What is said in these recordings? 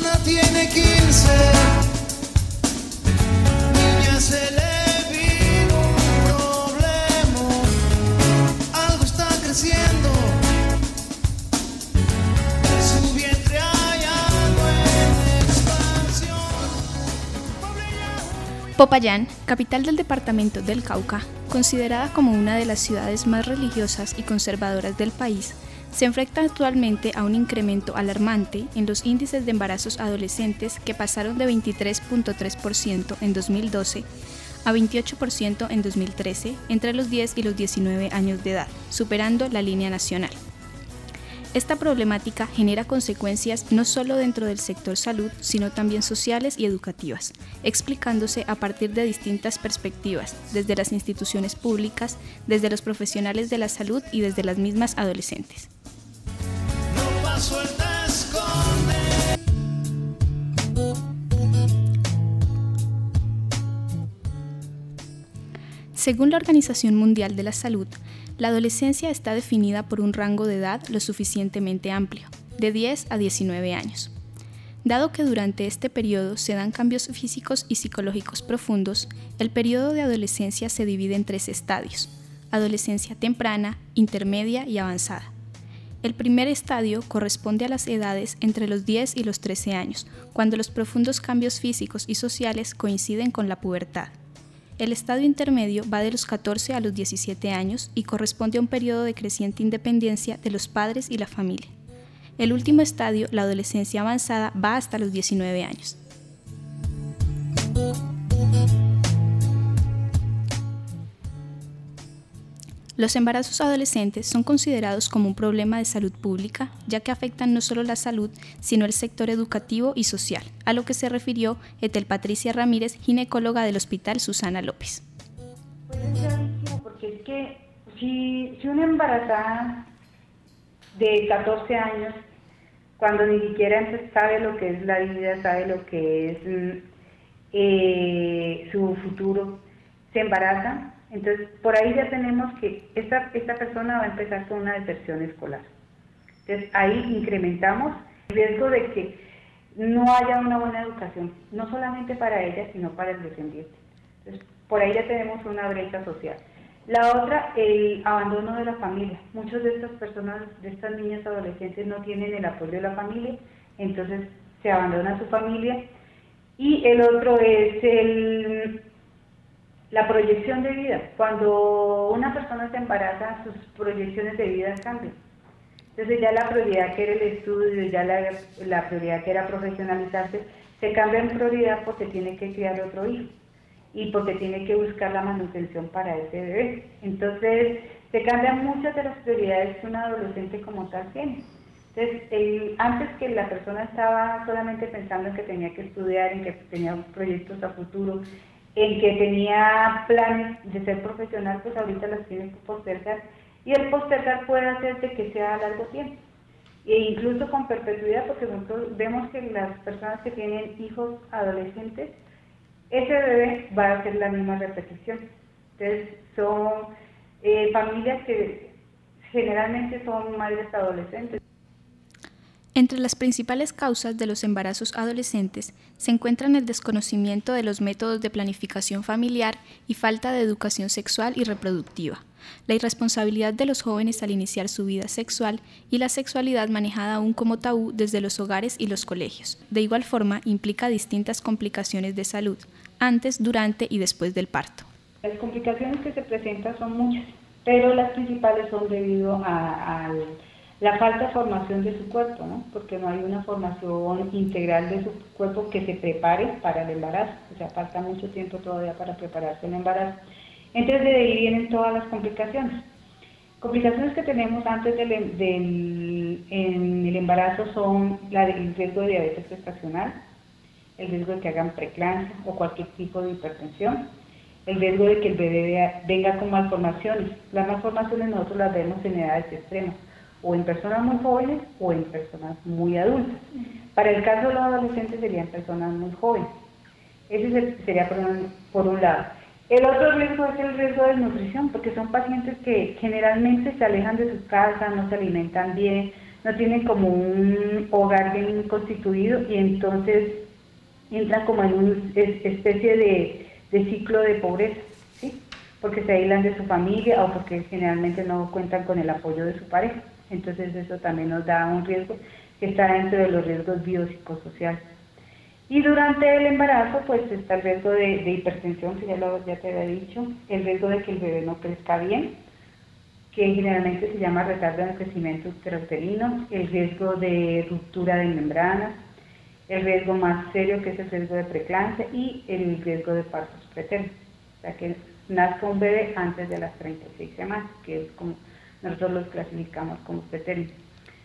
hermana tiene 15, niña se le vino un problema, algo está creciendo, en su vientre hay algo en expansión. Popayán, capital del departamento del Cauca, considerada como una de las ciudades más religiosas y conservadoras del país, se enfrenta actualmente a un incremento alarmante en los índices de embarazos adolescentes que pasaron de 23.3% en 2012 a 28% en 2013 entre los 10 y los 19 años de edad, superando la línea nacional. Esta problemática genera consecuencias no solo dentro del sector salud, sino también sociales y educativas, explicándose a partir de distintas perspectivas, desde las instituciones públicas, desde los profesionales de la salud y desde las mismas adolescentes. Según la Organización Mundial de la Salud, la adolescencia está definida por un rango de edad lo suficientemente amplio, de 10 a 19 años. Dado que durante este periodo se dan cambios físicos y psicológicos profundos, el periodo de adolescencia se divide en 3 estadios: adolescencia temprana, intermedia y avanzada. El primer estadio corresponde a las edades entre los 10 y los 13 años, cuando los profundos cambios físicos y sociales coinciden con la pubertad. El estadio intermedio va de los 14 a los 17 años y corresponde a un periodo de creciente independencia de los padres y la familia. El último estadio, la adolescencia avanzada, va hasta los 19 años. Los embarazos adolescentes son considerados como un problema de salud pública, ya que afectan no solo la salud, sino el sector educativo y social, a lo que se refirió Etel Patricia Ramírez, ginecóloga del Hospital Susana López. Pues es gravísimo, porque es que si una embarazada de 14 años, cuando ni siquiera sabe lo que es la vida, sabe lo que es su futuro, se embaraza, entonces por ahí ya tenemos que esta persona va a empezar con una deserción escolar. Entonces ahí incrementamos el riesgo de que no haya una buena educación, no solamente para ella, sino para el descendiente. Entonces por ahí ya tenemos una brecha social. La otra, el abandono de la familia. Muchas de estas personas, de estas niñas adolescentes, no tienen el apoyo de la familia, entonces se abandona su familia. Y el otro es la proyección de vida. Cuando una persona se embaraza, sus proyecciones de vida cambian. Entonces ya la prioridad que era el estudio, ya la prioridad que era profesionalizarse, se cambia en prioridad porque tiene que criar otro hijo y porque tiene que buscar la manutención para ese bebé. Entonces se cambian muchas de las prioridades que un adolescente como tal tiene. Entonces antes que la persona estaba solamente pensando en que tenía que estudiar, en que tenía proyectos a futuro, en que tenía planes de ser profesional, pues ahorita las tiene que postergar. Y el postergar puede hacerse que sea a largo tiempo, e incluso con perpetuidad, porque nosotros vemos que las personas que tienen hijos adolescentes, ese bebé va a hacer la misma repetición. Entonces son familias que generalmente son madres adolescentes. Entre las principales causas de los embarazos adolescentes se encuentran el desconocimiento de los métodos de planificación familiar y falta de educación sexual y reproductiva, la irresponsabilidad de los jóvenes al iniciar su vida sexual y la sexualidad manejada aún como tabú desde los hogares y los colegios. De igual forma, implica distintas complicaciones de salud, antes, durante y después del parto. Las complicaciones que se presentan son muchas, pero las principales son debido a la falta de formación de su cuerpo, ¿no? Porque no hay una formación integral de su cuerpo que se prepare para el embarazo. O sea, falta mucho tiempo todavía para prepararse el embarazo. Entonces de ahí vienen todas las complicaciones. Complicaciones que tenemos antes en el embarazo son el riesgo de diabetes gestacional, el riesgo de que hagan preeclampsia o cualquier tipo de hipertensión, el riesgo de que el bebé venga con malformaciones. Las malformaciones nosotros las vemos en edades extremas, o en personas muy jóvenes o en personas muy adultas. Para el caso de los adolescentes serían personas muy jóvenes. Ese sería por un lado. El otro riesgo es el riesgo de nutrición, porque son pacientes que generalmente se alejan de su casa, no se alimentan bien, no tienen como un hogar bien constituido y entonces entran como en una especie de ciclo de pobreza, ¿sí? Porque se aíslan de su familia o porque generalmente no cuentan con el apoyo de su pareja. Entonces eso también nos da un riesgo que está dentro de los riesgos biopsicosociales. Y durante el embarazo pues está el riesgo de hipertensión, que ya te había dicho, el riesgo de que el bebé no crezca bien, que generalmente se llama retardo en el crecimiento intrauterino, el riesgo de ruptura de membranas, el riesgo más serio que es el riesgo de preeclampsia y el riesgo de partos preternos, o sea que nazca un bebé antes de las 36 semanas, que es como nosotros los clasificamos como preternos.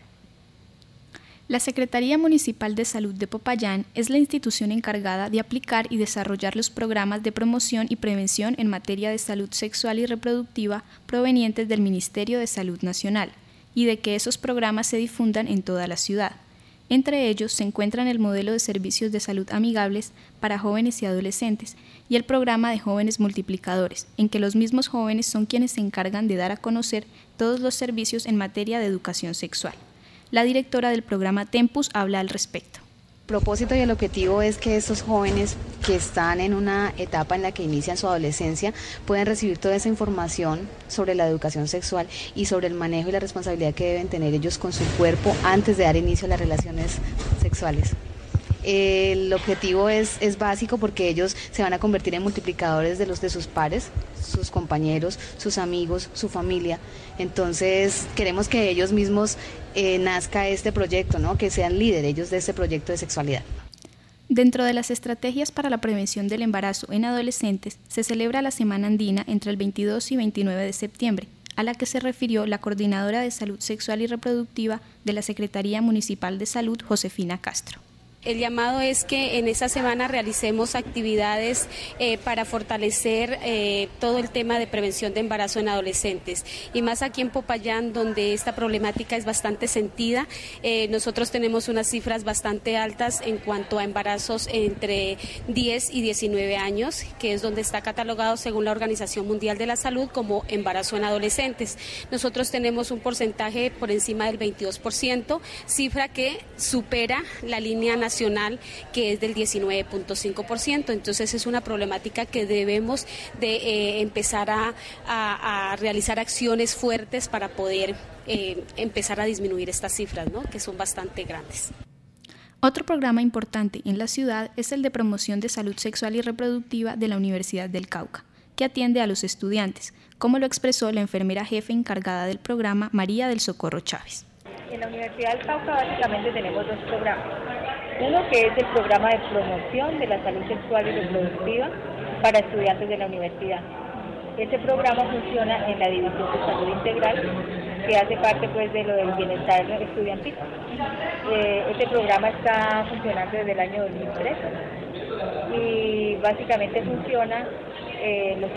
La Secretaría Municipal de Salud de Popayán es la institución encargada de aplicar y desarrollar los programas de promoción y prevención en materia de salud sexual y reproductiva provenientes del Ministerio de Salud Nacional, y de que esos programas se difundan en toda la ciudad. Entre ellos se encuentran el modelo de servicios de salud amigables para jóvenes y adolescentes y el programa de jóvenes multiplicadores, en que los mismos jóvenes son quienes se encargan de dar a conocer todos los servicios en materia de educación sexual. La directora del programa Tempus habla al respecto. El propósito y el objetivo es que estos jóvenes que están en una etapa en la que inician su adolescencia puedan recibir toda esa información sobre la educación sexual y sobre el manejo y la responsabilidad que deben tener ellos con su cuerpo antes de dar inicio a las relaciones sexuales. El objetivo es básico porque ellos se van a convertir en multiplicadores de sus pares, sus compañeros, sus amigos, su familia. Entonces queremos que ellos mismos nazca este proyecto, ¿no? Que sean líderes ellos de este proyecto de sexualidad. Dentro de las estrategias para la prevención del embarazo en adolescentes, se celebra la Semana Andina entre el 22 y 29 de septiembre, a la que se refirió la coordinadora de Salud Sexual y Reproductiva de la Secretaría Municipal de Salud, Josefina Castro. El llamado es que en esta semana realicemos actividades para fortalecer todo el tema de prevención de embarazo en adolescentes y más aquí en Popayán, donde esta problemática es bastante sentida. Nosotros tenemos unas cifras bastante altas en cuanto a embarazos entre 10 y 19 años, que es donde está catalogado según la Organización Mundial de la Salud como embarazo en adolescentes. Nosotros tenemos un porcentaje por encima del 22%, cifra que supera la línea nacional que es del 19.5%, entonces es una problemática que debemos de empezar a realizar acciones fuertes para poder empezar a disminuir estas cifras, ¿no? Que son bastante grandes. Otro programa importante en la ciudad es el de promoción de salud sexual y reproductiva de la Universidad del Cauca, que atiende a los estudiantes, como lo expresó la enfermera jefe encargada del programa, María del Socorro Chávez. En la Universidad del Cauca básicamente tenemos dos programas. Uno que es el programa de promoción de la salud sexual y reproductiva para estudiantes de la universidad. Este programa funciona en la División de Salud Integral, que hace parte pues de lo del bienestar estudiantil. Este programa está funcionando desde el año 2003 y básicamente funciona, los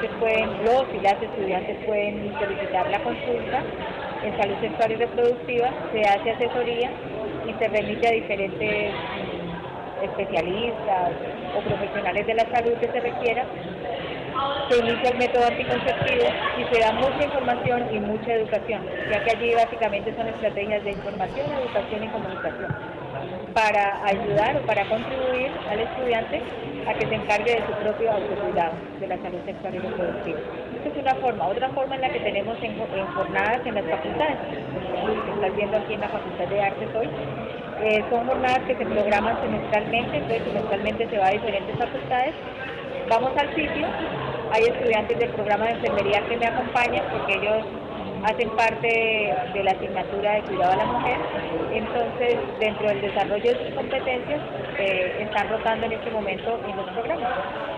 y las estudiantes pueden solicitar la consulta en salud sexual y reproductiva, se hace asesoría y se remite a diferentes especialistas o profesionales de la salud que se requiera. Se inicia el método anticonceptivo y se da mucha información y mucha educación, ya que allí básicamente son estrategias de información, educación y comunicación para ayudar o para contribuir al estudiante a que se encargue de su propio autocuidado de la salud sexual y reproductiva. Esta es una forma. Otra forma en la que tenemos en jornadas en las facultades, que estás viendo aquí en la Facultad de Artes hoy, son jornadas que se programan semestralmente, entonces semestralmente se va a diferentes facultades. Vamos al sitio, hay estudiantes del programa de enfermería que me acompañan porque ellos hacen parte de la asignatura de cuidado a la mujer, entonces dentro del desarrollo de sus competencias están rotando en este momento en los programas.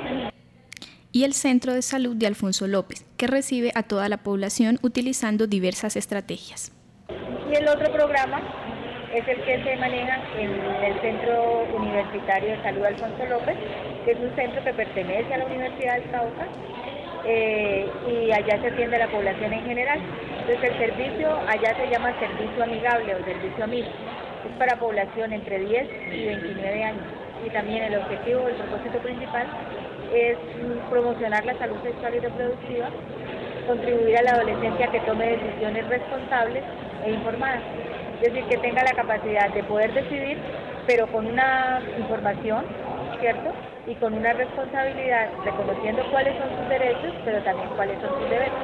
Y el Centro de Salud de Alfonso López, que recibe a toda la población utilizando diversas estrategias. Y el otro programa es el que se maneja en el Centro Universitario de Salud Alfonso López, que es un centro que pertenece a la Universidad del Cauca, y allá se atiende a la población en general. Entonces el servicio allá se llama servicio amigable o servicio amigo. Es para población entre 10 y 29 años. Y también el objetivo, el propósito principal es promocionar la salud sexual y reproductiva, contribuir a la adolescencia a que tome decisiones responsables e informadas. es decir, que tenga la capacidad de poder decidir, pero con una información, ¿cierto? Y con una responsabilidad, reconociendo cuáles son sus derechos, pero también cuáles son sus deberes.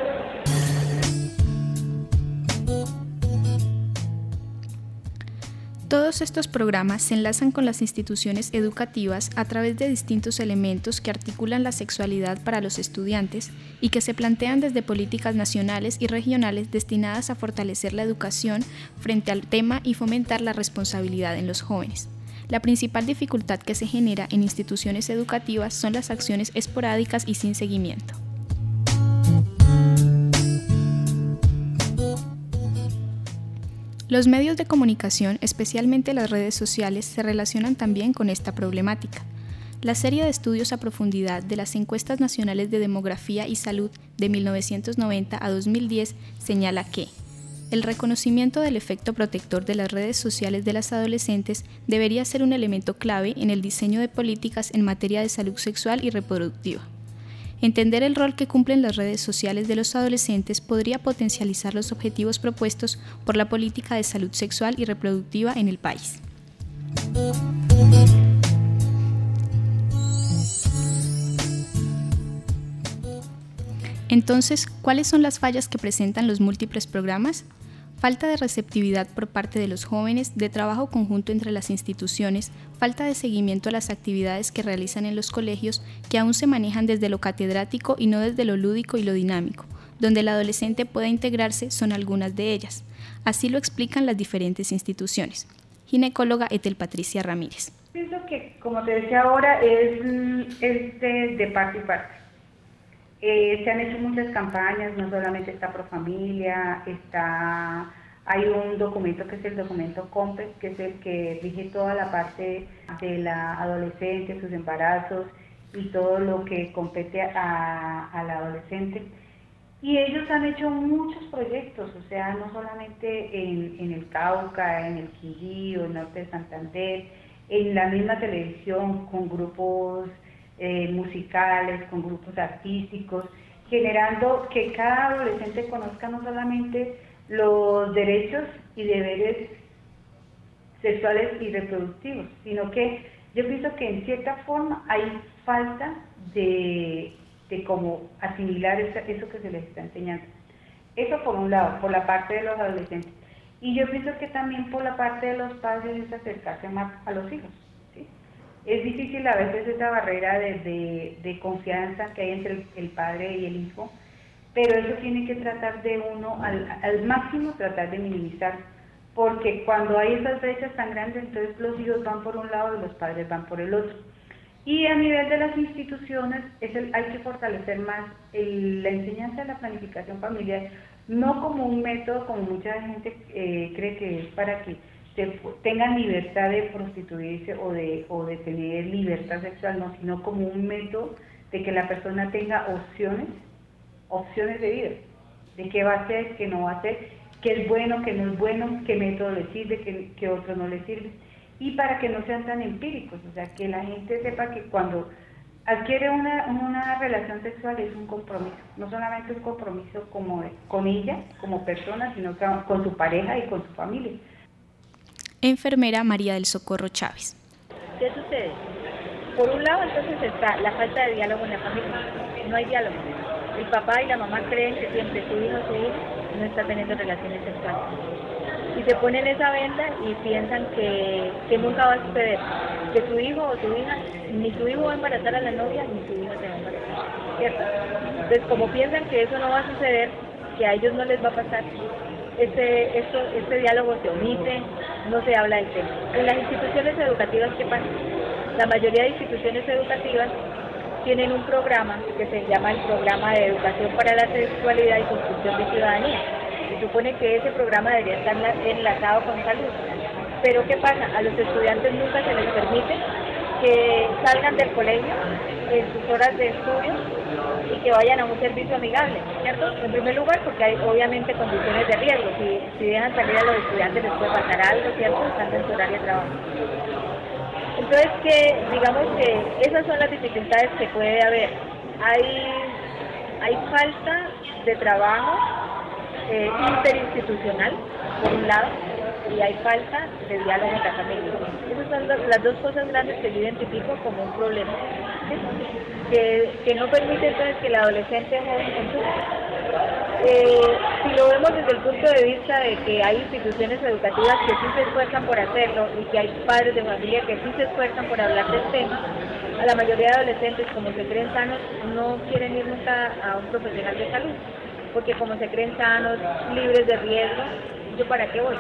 Todos estos programas se enlazan con las instituciones educativas a través de distintos elementos que articulan la sexualidad para los estudiantes y que se plantean desde políticas nacionales y regionales destinadas a fortalecer la educación frente al tema y fomentar la responsabilidad en los jóvenes. La principal dificultad que se genera en instituciones educativas son las acciones esporádicas y sin seguimiento. Los medios de comunicación, especialmente las redes sociales, se relacionan también con esta problemática. La serie de estudios a profundidad de las encuestas nacionales de demografía y salud de 1990 a 2010 señala que el reconocimiento del efecto protector de las redes sociales de las adolescentes debería ser un elemento clave en el diseño de políticas en materia de salud sexual y reproductiva. Entender el rol que cumplen las redes sociales de los adolescentes podría potencializar los objetivos propuestos por la política de salud sexual y reproductiva en el país. Entonces, ¿cuáles son las fallas que presentan los múltiples programas? Falta de receptividad por parte de los jóvenes, de trabajo conjunto entre las instituciones, falta de seguimiento a las actividades que realizan en los colegios, que aún se manejan desde lo catedrático y no desde lo lúdico y lo dinámico, donde el adolescente pueda integrarse son algunas de ellas. Así lo explican las diferentes instituciones. Ginecóloga Ethel Patricia Ramírez. Pienso que, como te decía ahora, es de parte y parte. Se han hecho muchas campañas, no solamente está Profamilia, hay un documento que es el documento COMPES, que es el que rige toda la parte de la adolescente, sus embarazos y todo lo que compete a la adolescente. Y ellos han hecho muchos proyectos, o sea, no solamente en el Cauca, en el Quindío, en el norte de Santander, en la misma televisión, con grupos musicales, con grupos artísticos, generando que cada adolescente conozca no solamente los derechos y deberes sexuales y reproductivos, sino que yo pienso que en cierta forma hay falta de cómo asimilar eso que se les está enseñando. Eso por un lado, por la parte de los adolescentes. Y yo pienso que también por la parte de los padres es acercarse más a los hijos. Es difícil a veces esa barrera de confianza que hay entre el padre y el hijo, pero eso tiene que tratar de uno al máximo, tratar de minimizar, porque cuando hay esas brechas tan grandes, entonces los hijos van por un lado y los padres van por el otro. Y a nivel de las instituciones hay que fortalecer más la enseñanza de la planificación familiar, no como un método como mucha gente cree que es para que tengan libertad de prostituirse o de tener libertad sexual, no, sino como un método de que la persona tenga opciones de vida, de qué va a hacer, qué no va a hacer, qué es bueno, qué no es bueno, qué método le sirve, qué otro no le sirve, y para que no sean tan empíricos, o sea, que la gente sepa que cuando adquiere una relación sexual es un compromiso, no solamente un compromiso con ella como persona, sino con su pareja y con su familia. Enfermera María del Socorro Chávez. ¿Qué sucede? Por un lado, entonces está la falta de diálogo en la familia. No hay diálogo. El papá y la mamá creen que siempre su hijo no está teniendo relaciones sexuales. Y se ponen esa venda y piensan que nunca va a suceder. Que su hijo o su hija, ni su hijo va a embarazar a la novia, ni su hija se va a embarazar. ¿Cierto? Entonces, como piensan que eso no va a suceder, que a ellos no les va a pasar, este diálogo se omite, no se habla del tema. En las instituciones educativas, ¿qué pasa? La mayoría de instituciones educativas tienen un programa que se llama el Programa de Educación para la Sexualidad y Construcción de Ciudadanía. Se supone que ese programa debería estar enlazado con salud. Pero ¿qué pasa? A los estudiantes nunca se les permite que salgan del colegio en sus horas de estudio y que vayan a un servicio amigable, ¿cierto? En primer lugar, porque hay obviamente condiciones de riesgo. Si dejan salir a los estudiantes les puede pasar algo, ¿cierto? Están en su horario de trabajo. Entonces, digamos que esas son las dificultades que puede haber. Hay falta de trabajo interinstitucional, por un lado, y hay falta de diálogo en la familia. Esas son las dos cosas grandes que yo identifico como un problema, ¿sí? que no permite entonces que el adolescente joven consuma. Si lo vemos desde el punto de vista de que hay instituciones educativas que sí se esfuerzan por hacerlo y que hay padres de familia que sí se esfuerzan por hablar del tema, a la mayoría de adolescentes, como se creen sanos, no quieren ir nunca a un profesional de salud, porque como se creen sanos, libres de riesgo, ¿yo para qué voy?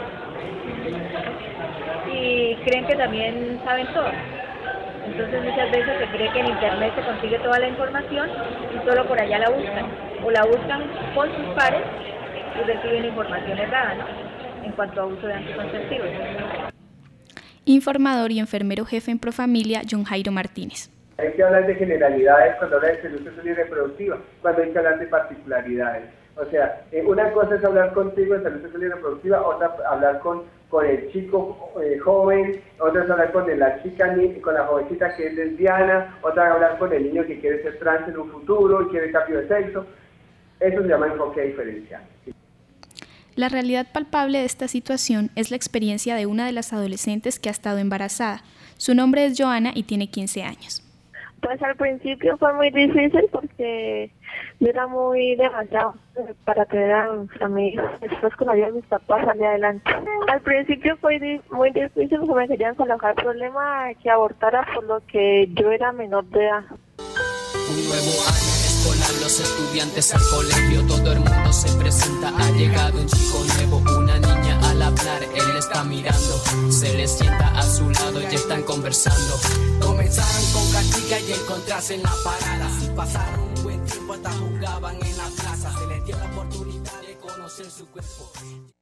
Y creen que también saben todo. Entonces muchas veces se cree que en internet se consigue toda la información y solo por allá la buscan, o la buscan con sus pares y reciben información errada, ¿no? En cuanto a uso de anticonceptivos. Informador y enfermero jefe en Profamilia, John Jairo Martínez. Hay que hablar de generalidades cuando habla de salud sexual y reproductiva, cuando hay que hablar de particularidades. O sea, una cosa es hablar contigo de salud sexual y reproductiva, otra hablar con el chico joven, otra es hablar con la chica, con la jovencita que es lesbiana, otra es hablar con el niño que quiere ser trans en un futuro y quiere cambio de sexo. Eso se llama enfoque diferencial. La realidad palpable de esta situación es la experiencia de una de las adolescentes que ha estado embarazada. Su nombre es Joana y tiene 15 años. Pues al principio fue muy difícil porque yo era muy demasiado para tener a mi hijo. Después con la ayuda de mis papás salí adelante. Al principio fue muy difícil porque me querían colocar el problema de que abortara por lo que yo era menor de edad. Un nuevo año escolar, los estudiantes al colegio, todo el mundo se presenta, ha llegado un chico nuevo, una niña al hablar, él está mirando, se le sienta a su lado y están conversando. Comenzaron con cantica y encontrarse en la parada, si pasaron un buen tiempo hasta jugaban en la plaza, se les dio la oportunidad de conocer su cuerpo.